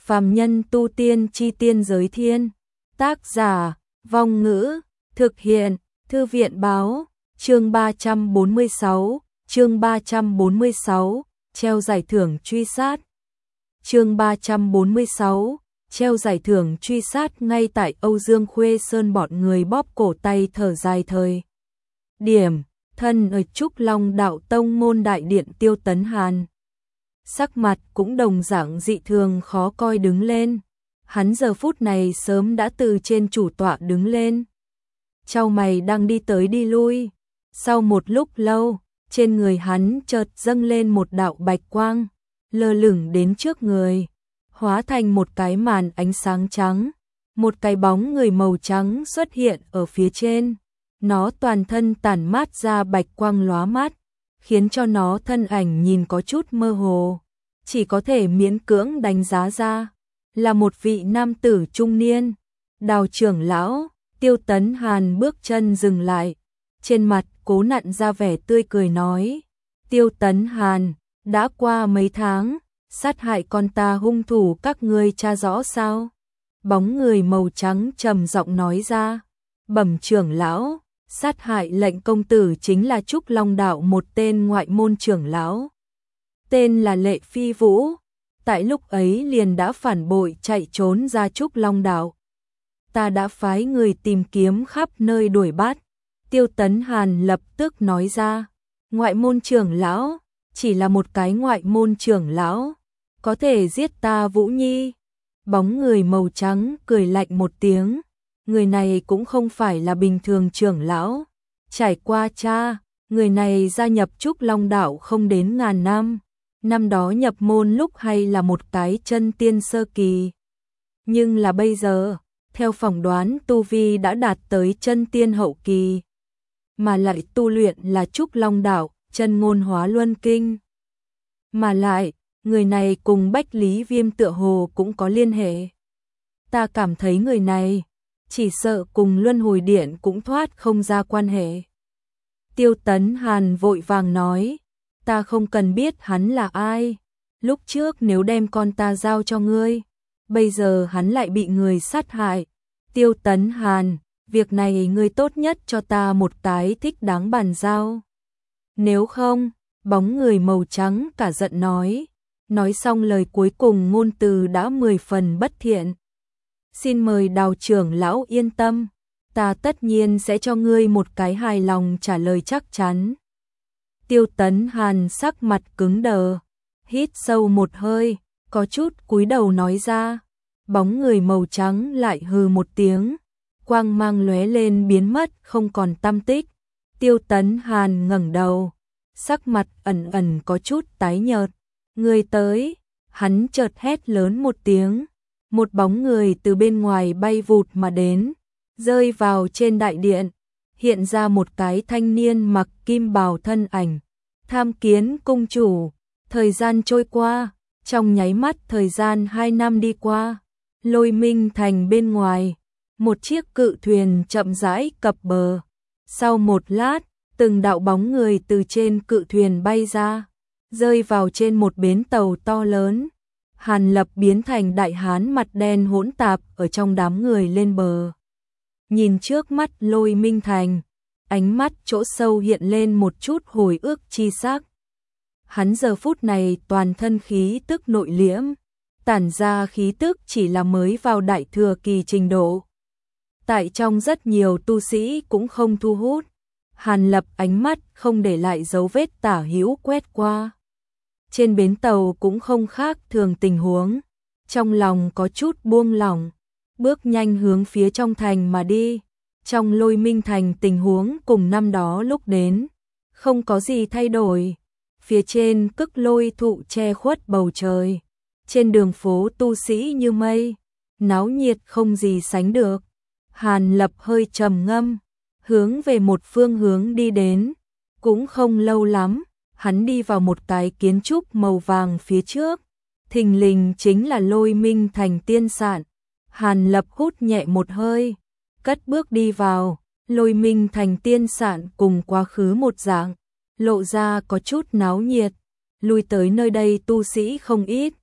Phàm nhân tu tiên chi tiên giới thiên. Tác giả, Vong Ngữ, thực hiện, Thư viện Báo, chương 346, chương 346, treo giải thưởng truy sát. Chương 346, treo giải thưởng truy sát. Ngay tại Âu Dương Khuê Sơn bọn người bóp cổ tay thở dài thời điểm, thân ở Trúc Long Đạo Tông môn đại điện Tiêu Tấn Hàn. Sắc mặt cũng đồng dạng dị thường khó coi đứng lên. Hắn giờ phút này sớm đã từ trên chủ tọa đứng lên. Chau mày đang đi tới đi lui. Sau một lúc lâu, trên người hắn chợt dâng lên một đạo bạch quang, lơ lửng đến trước người, hóa thành một cái màn ánh sáng trắng. Một cái bóng người màu trắng xuất hiện ở phía trên. Nó toàn thân tản mát ra bạch quang lóa mắt, khiến cho nó thân ảnh nhìn có chút mơ hồ, chỉ có thể miễn cưỡng đánh giá ra là một vị nam tử trung niên. Đào trưởng lão. Tiêu Tấn Hàn bước chân dừng lại, trên mặt cố nặn ra vẻ tươi cười nói: Tiêu Tấn Hàn, đã qua mấy tháng, sát hại con ta hung thủ các ngươi tra rõ sao? Bóng người màu trắng trầm giọng nói ra: Bẩm trưởng lão, sát hại lệnh công tử chính là Trúc Long Đạo một tên ngoại môn trưởng lão, tên là Lệ Phi Vũ, tại lúc ấy liền đã phản bội chạy trốn ra Trúc Long Đạo. Ta đã phái người tìm kiếm khắp nơi đuổi bắt. Tiêu Tấn Hàn lập tức nói ra: Ngoại môn trưởng lão, chỉ là một cái ngoại môn trưởng lão, có thể giết ta Vũ Nhi? Bóng người màu trắng cười lạnh một tiếng: Người này cũng không phải là bình thường trưởng lão. Trải qua cha, người này gia nhập Trúc Long Đạo không đến ngàn năm. Năm đó nhập môn lúc hay là một cái chân tiên sơ kỳ. Nhưng là bây giờ, theo phỏng đoán tu vi đã đạt tới chân tiên hậu kỳ. Mà lại tu luyện là Trúc Long Đạo, chân ngôn hóa luân kinh. Mà lại, người này cùng Bách Lý Viêm tựa hồ cũng có liên hệ. Ta cảm thấy người này, chỉ sợ cùng Luân Hồi Điện cũng thoát không ra quan hệ. Tiêu Tấn Hàn vội vàng nói: Ta không cần biết hắn là ai. Lúc trước nếu đem con ta giao cho ngươi, bây giờ hắn lại bị người sát hại. Tiêu Tấn Hàn, việc này ngươi tốt nhất cho ta một cái thích đáng bàn giao. Nếu không, bóng người màu trắng cả giận nói. Nói xong lời cuối cùng ngôn từ đã 10 phần bất thiện. Xin mời Đào trưởng lão yên tâm, ta tất nhiên sẽ cho ngươi một cái hài lòng trả lời chắc chắn. Tiêu Tấn Hàn sắc mặt cứng đờ, hít sâu một hơi, có chút cúi đầu nói ra. Bóng người màu trắng lại hừ một tiếng, quang mang lóe lên biến mất không còn tăm tích. Tiêu Tấn Hàn ngẩng đầu, sắc mặt ẩn ẩn có chút tái nhợt. Người tới, hắn chợt hét lớn một tiếng. Một bóng người từ bên ngoài bay vụt mà đến, rơi vào trên đại điện, hiện ra một cái thanh niên mặc kim bào thân ảnh. Tham Kiến cung chủ. Thời gian trôi qua, trong nháy mắt thời gian 2 năm đi qua. Lôi Minh Thành bên ngoài, một chiếc cự thuyền chậm rãi cập bờ. Sau một lát, từng đạo bóng người từ trên cự thuyền bay ra, rơi vào trên một bến tàu to lớn. Hàn Lập biến thành đại hán mặt đen hỗn tạp ở trong đám người lên bờ. Nhìn trước mắt Lôi Minh Thành, ánh mắt chỗ sâu hiện lên một chút hồi ức chi sắc. Hắn giờ phút này toàn thân khí tức nội liễm, tản ra khí tức chỉ là mới vào đại thừa kỳ trình độ. Tại trong rất nhiều tu sĩ cũng không thu hút. Hàn Lập ánh mắt không để lại dấu vết tả hữu quét qua. Trên bến tàu cũng không khác thường tình huống. Trong lòng có chút buông lỏng, bước nhanh hướng phía trong thành mà đi. Trong Lôi Minh Thành tình huống cùng năm đó lúc đến, không có gì thay đổi. Phía trên Cức Lôi thụ che khuất bầu trời. Trên đường phố tu sĩ như mây, náo nhiệt không gì sánh được. Hàn Lập hơi trầm ngâm, hướng về một phương hướng đi đến. Cũng không lâu lắm, hắn đi vào một cái kiến trúc màu vàng phía trước. Thình lình chính là Lôi Minh Thành tiên sạn. Hàn Lập hút nhẹ một hơi, cất bước đi vào. Lôi Minh Thành tiên sạn cùng quá khứ một dạng, lộ ra có chút náo nhiệt. Lui tới nơi đây tu sĩ không ít,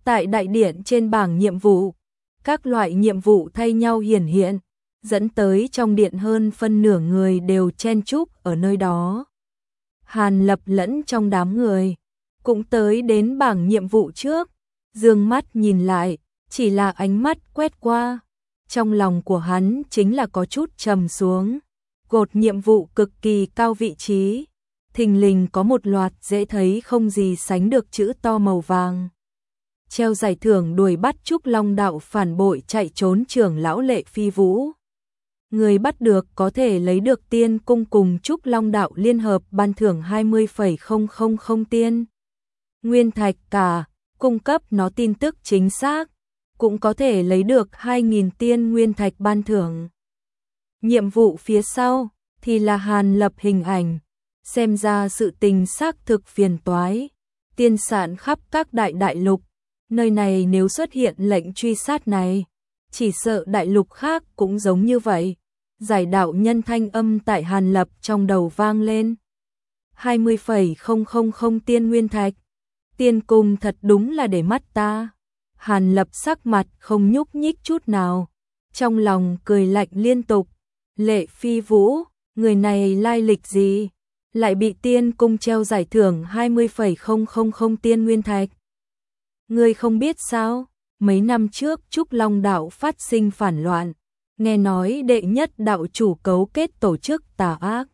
Tại đại điện trên bảng nhiệm vụ, các loại nhiệm vụ thay nhau hiển hiện, dẫn tới trong điện hơn phân nửa người đều chen chúc ở nơi đó. Hàn Lập lẫn trong đám người, cũng tới đến bảng nhiệm vụ trước, dương mắt nhìn lại, chỉ là ánh mắt quét qua. Trong lòng của hắn chính là có chút trầm xuống, gột nhiệm vụ cực kỳ cao vị trí, thình lình có một loạt dễ thấy không gì sánh được chữ to màu vàng. Treo giải thưởng đuổi bắt Trúc Long đạo phản bội chạy trốn trưởng lão Lệ Phi Vũ. Người bắt được có thể lấy được tiên cung cùng Trúc Long đạo liên hợp ban thưởng 20,000 tiên nguyên thạch cả, cung cấp nó tin tức chính xác, cũng có thể lấy được 2.000 tiên nguyên thạch ban thưởng. Nhiệm vụ phía sau thì là Hàn Lập hình ảnh, xem ra sự tình xác thực phiền toái, tiên sản khắp các đại lục, nơi này nếu xuất hiện lệnh truy sát này, chỉ sợ đại lục khác cũng giống như vậy. Giải đạo nhân thanh âm tại Hàn Lập trong đầu vang lên. 20,000 tiên nguyên thạch, tiên cung thật đúng là để mắt ta. Hàn Lập sắc mặt không nhúc nhích chút nào, trong lòng cười lạnh liên tục. Lệ Phi Vũ, người này lai lịch gì, lại bị tiên cung treo giải thưởng 20,000 tiên nguyên thạch. Ngươi không biết sao, mấy năm trước Trúc Long đạo phát sinh phản loạn, nghe nói đệ nhất đạo chủ cấu kết tổ chức tà ác,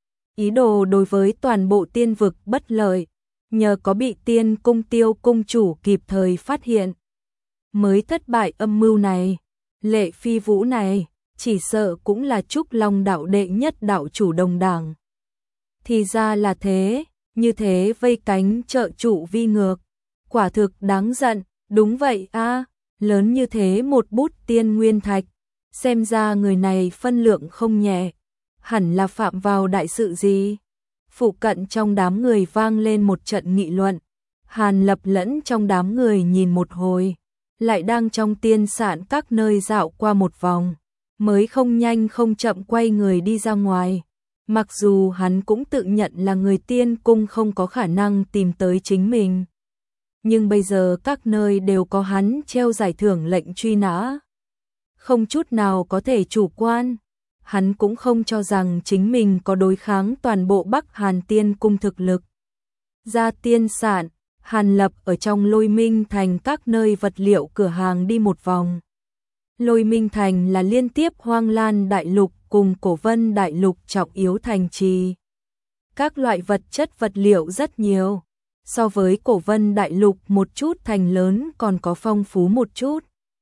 ý đồ đối với toàn bộ tiên vực bất lợi, nhờ có bị tiên cung Tiêu cung chủ kịp thời phát hiện, mới thất bại âm mưu này. Lệ Phi Vũ này, chỉ sợ cũng là Trúc Long đạo đệ nhất đạo chủ đồng đảng. Thì ra là thế, như thế vây cánh trợ chủ vi ngược, quả thực đáng giận. Đúng vậy a, lớn như thế một bút tiên nguyên thạch, xem ra người này phân lượng không nhẹ, hẳn là phạm vào đại sự gì. Phụ cận trong đám người vang lên một trận nghị luận, Hàn Lập lẫn trong đám người nhìn một hồi, lại đang trong tiên sản các nơi dạo qua một vòng, mới không nhanh không chậm quay người đi ra ngoài. Mặc dù hắn cũng tự nhận là người tiên cung không có khả năng tìm tới chính mình, nhưng bây giờ các nơi đều có hắn treo giải thưởng lệnh truy nã, không chút nào có thể chủ quan. Hắn cũng không cho rằng chính mình có đối kháng toàn bộ Bắc Hàn tiên cung thực lực. Ra tiên sản, Hàn Lập ở trong Lôi Minh Thành các nơi vật liệu cửa hàng đi một vòng. Lôi Minh Thành là liên tiếp Hoang Lan Đại Lục cùng Cổ Vân Đại Lục trọng yếu thành trì. Các loại vật chất vật liệu rất nhiều, so với Cổ Vân Đại Lục một chút thành lớn còn có phong phú một chút.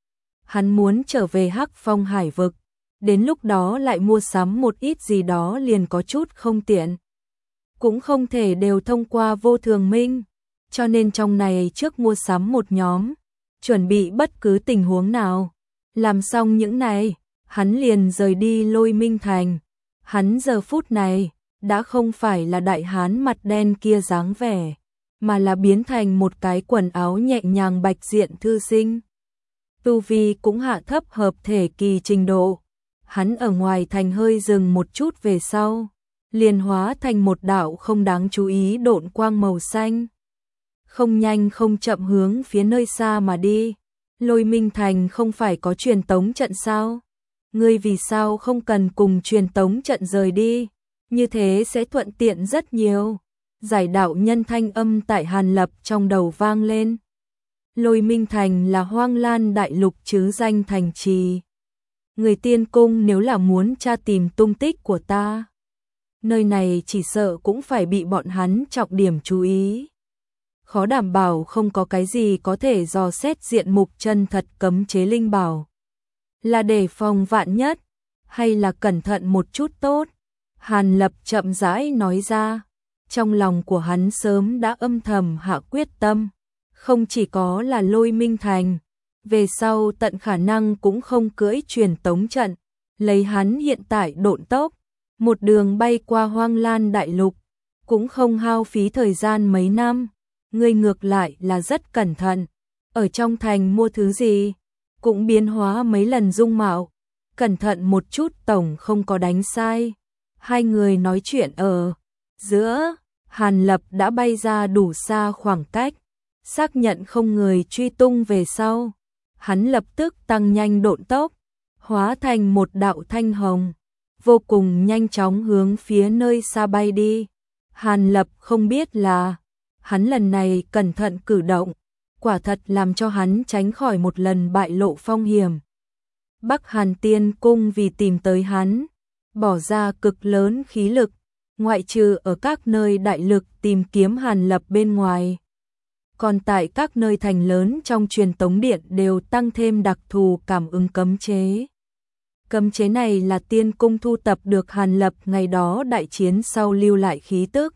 Hắn muốn trở về Hắc Phong Hải vực, đến lúc đó lại mua sắm một ít gì đó liền có chút không tiện. Cũng không thể đều thông qua Vô Thường Minh, cho nên trong này trước mua sắm một nhóm, chuẩn bị bất cứ tình huống nào. Làm xong những này, hắn liền rời đi Lôi Minh Thành. Hắn giờ phút này đã không phải là đại hán mặt đen kia dáng vẻ, mà là biến thành một cái quần áo nhẹ nhàng bạch diện thư sinh. Tu vi cũng hạ thấp hợp thể kỳ trình độ. Hắn ở ngoài thành hơi dừng một chút về sau, liền hóa thành một đạo không đáng chú ý độn quang màu xanh. Không nhanh không chậm hướng phía nơi xa mà đi. Lôi Minh Thành không phải có truyền tống trận sao? Ngươi vì sao không cần cùng truyền tống trận rời đi? Như thế sẽ thuận tiện rất nhiều. Giải đạo nhân thanh âm tại Hàn Lập trong đầu vang lên. Lôi Minh Thành là Hoang Lan Đại Lục chứ danh thành trì. Người tiên cung nếu là muốn tra tìm tung tích của ta, nơi này chỉ sợ cũng phải bị bọn hắn trọng điểm chú ý. Khó đảm bảo không có cái gì có thể dò xét diện mục chân thật cấm chế linh bảo. Là để phòng vạn nhất, hay là cẩn thận một chút tốt? Hàn Lập chậm rãi nói ra, trong lòng của hắn sớm đã âm thầm hạ quyết tâm, không chỉ có là Lôi Minh Thành, về sau tận khả năng cũng không cưỡi truyền tống trận, lấy hắn hiện tại độn tốc, một đường bay qua Hoang Lan Đại Lục, cũng không hao phí thời gian mấy năm. Ngươi ngược lại là rất cẩn thận, ở trong thành mua thứ gì, cũng biến hóa mấy lần dung mạo, cẩn thận một chút tổng không có đánh sai. Hai người nói chuyện ở giữa, Hàn Lập đã bay ra đủ xa khoảng cách, xác nhận không người truy tung về sau, hắn lập tức tăng nhanh độn tốc, hóa thành một đạo thanh hồng, vô cùng nhanh chóng hướng phía nơi xa bay đi. Hàn Lập không biết là, hắn lần này cẩn thận cử động, quả thật làm cho hắn tránh khỏi một lần bại lộ phong hiểm. Bắc Hàn Tiên Cung vì tìm tới hắn, bỏ ra cực lớn khí lực, ngoại trừ ở các nơi đại lực tìm kiếm Hàn Lập bên ngoài. Còn tại các nơi thành lớn trong truyền tống điện đều tăng thêm đặc thù cảm ứng cấm chế. Cấm chế này là Tiên Cung thu tập được Hàn Lập ngày đó đại chiến sau lưu lại khí tức.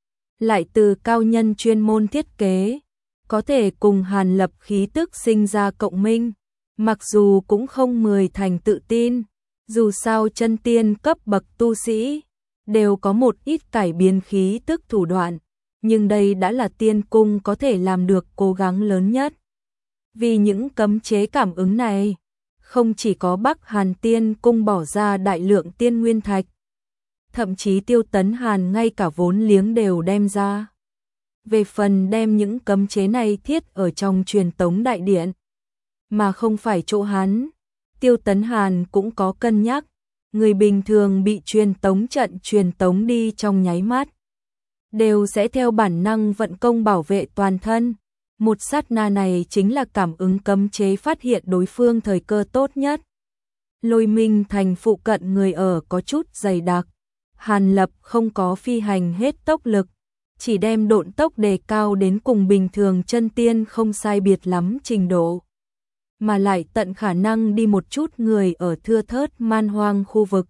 Lại từ cao nhân chuyên môn thiết kế, có thể cùng Hàn Lập khí tức sinh ra cộng minh. Mặc dù cũng không 10 thành tự tin, dù sao chân tiên cấp bậc tu sĩ, đều có một ít cải biến khí tức thủ đoạn, nhưng đây đã là Tiên Cung có thể làm được cố gắng lớn nhất. Vì những cấm chế cảm ứng này, không chỉ có Bắc Hàn Tiên Cung bỏ ra đại lượng tiên nguyên thạch, thậm chí Tiêu Tấn Hàn ngay cả vốn liếng đều đem ra. Về phần đem những cấm chế này thiết ở trong truyền tống đại điện, mà không phải chỗ hắn, Tiêu Tấn Hàn cũng có cân nhắc, người bình thường bị truyền tống trận truyền tống đi trong nháy mắt, đều sẽ theo bản năng vận công bảo vệ toàn thân. Một sát na này chính là cảm ứng cấm chế phát hiện đối phương thời cơ tốt nhất. Lôi Minh thành phụ cận người ở có chút dày đặc, Hàn Lập không có phi hành hết tốc lực, chỉ đem độn tốc đề cao đến cùng bình thường chân tiên không sai biệt lắm trình độ, mà lại tận khả năng đi một chút người ở thưa thớt man hoang khu vực,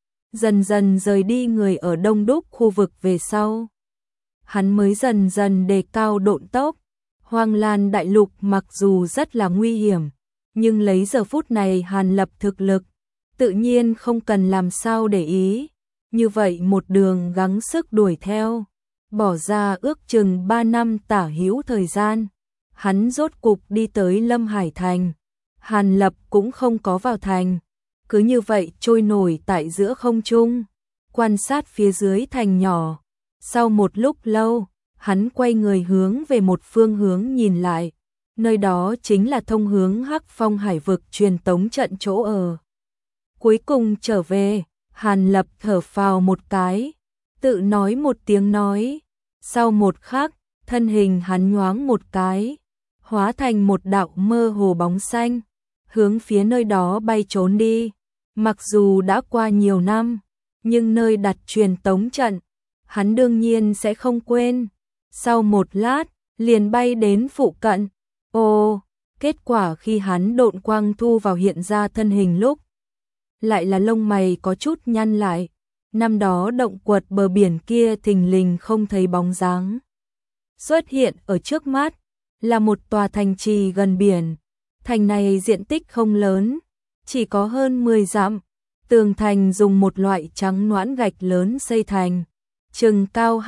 dần dần rời đi người ở đông đúc khu vực về sau. Hắn mới dần dần đề cao độn tốc. Hoang Lan đại lục mặc dù rất là nguy hiểm, nhưng lấy giờ phút này Hàn Lập thực lực, tự nhiên không cần làm sao để ý. Như vậy một đường gắng sức đuổi theo, bỏ ra ước chừng 3 năm tả hữu thời gian, hắn rốt cục đi tới Lâm Hải Thành. Hàn Lập cũng không có vào thành, cứ như vậy trôi nổi tại giữa không trung, quan sát phía dưới thành nhỏ. Sau một lúc lâu, hắn quay người hướng về một phương hướng nhìn lại, nơi đó chính là thông hướng Hắc Phong Hải vực truyền tống trận chỗ ở. Cuối cùng trở về, Hàn Lập thở phào một cái, tự nói một tiếng nói, sau một khắc, thân hình hắn nhoáng một cái, hóa thành một đạo mơ hồ bóng xanh, hướng phía nơi đó bay trốn đi. Mặc dù đã qua nhiều năm, nhưng nơi đặt truyền tống trận, hắn đương nhiên sẽ không quên. Sau một lát, liền bay đến phụ cận. Ồ, kết quả khi hắn độn quang thu vào hiện ra thân hình lúc, lại là lông mày có chút nhăn lại. Năm đó động quật bờ biển kia thình lình không thấy bóng dáng. Xuất hiện ở trước mắt, là một tòa thành trì gần biển. Thành này diện tích không lớn, chỉ có hơn 10 dặm. Tường thành dùng một loại trắng nõn gạch lớn xây thành, chừng cao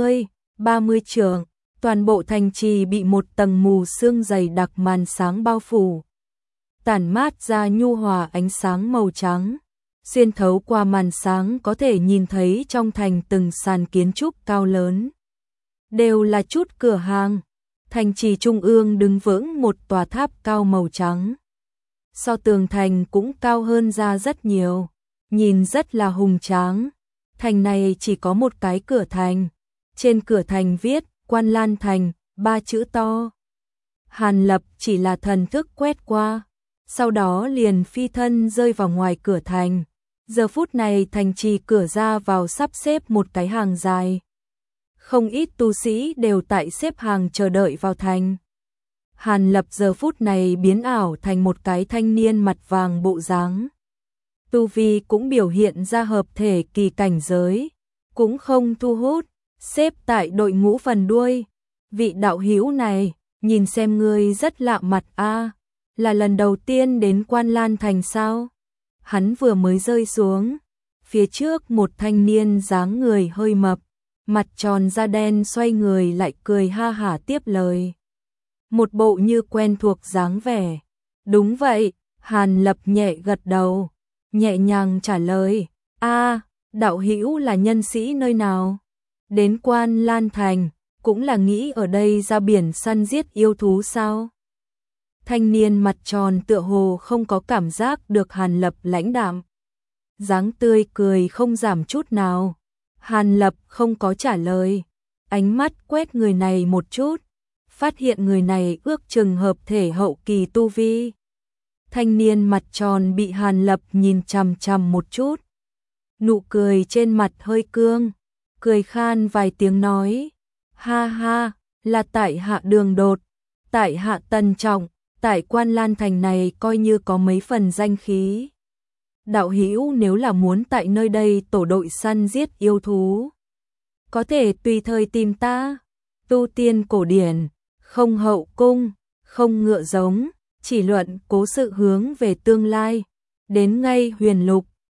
20-30 trượng, toàn bộ thành trì bị một tầng mù sương dày đặc màn sáng bao phủ, tản mát ra nhu hòa ánh sáng màu trắng. Xuyên thấu qua màn sáng có thể nhìn thấy trong thành từng sàn kiến trúc cao lớn, đều là chút cửa hàng. Thành trì trung ương đứng vững một tòa tháp cao màu trắng, so tường thành cũng cao hơn ra rất nhiều, nhìn rất là hùng tráng. Thành này chỉ có một cái cửa thành, trên cửa thành viết Quan Lan Thành 3 chữ to. Hàn Lập chỉ là thần thức quét qua, sau đó liền phi thân rơi vào ngoài cửa thành. Giờ phút này thành trì cửa ra vào sắp xếp một cái hàng dài, không ít tu sĩ đều tại xếp hàng chờ đợi vào thành. Hàn Lập giờ phút này biến ảo thành một cái thanh niên mặt vàng bộ dáng, tu vi cũng biểu hiện ra hợp thể kỳ cảnh giới, cũng không thu hút, xếp tại đội ngũ phần đuôi. Vị đạo hữu này, nhìn xem ngươi rất lạ mặt a, là lần đầu tiên đến Quan Lan Thành sao? Hắn vừa mới rơi xuống, phía trước một thanh niên dáng người hơi mập, mặt tròn da đen xoay người lại cười ha hả tiếp lời. Một bộ như quen thuộc dáng vẻ. Đúng vậy, Hàn Lập nhẹ gật đầu, nhẹ nhàng trả lời, a, đạo hữu là nhân sĩ nơi nào? Đến Quan Lan Thành, cũng là nghĩ ở đây ra biển săn giết yêu thú sao? Thanh niên mặt tròn tựa hồ không có cảm giác được Hàn Lập lãnh đạm. Dáng tươi cười không giảm chút nào. Hàn Lập không có trả lời. Ánh mắt quét người này một chút. Phát hiện người này ước chừng hợp thể hậu kỳ tu vi. Thanh niên mặt tròn bị Hàn Lập nhìn chằm chằm một chút. Nụ cười trên mặt hơi cương. Cười khan vài tiếng nói. Ha ha, là tại hạ Đường Đột. Tại hạ Tần Trọng. Tại Quan Lan Thành này coi như có mấy phần danh khí. Đạo hữu nếu là muốn tại nơi đây tổ đội săn giết yêu thú, có thể tùy thời tìm ta. Tu tiên cổ điển, không hậu cung, không ngựa giống, chỉ luận cố sự hướng về tương lai. Đến ngay Huyền Lục,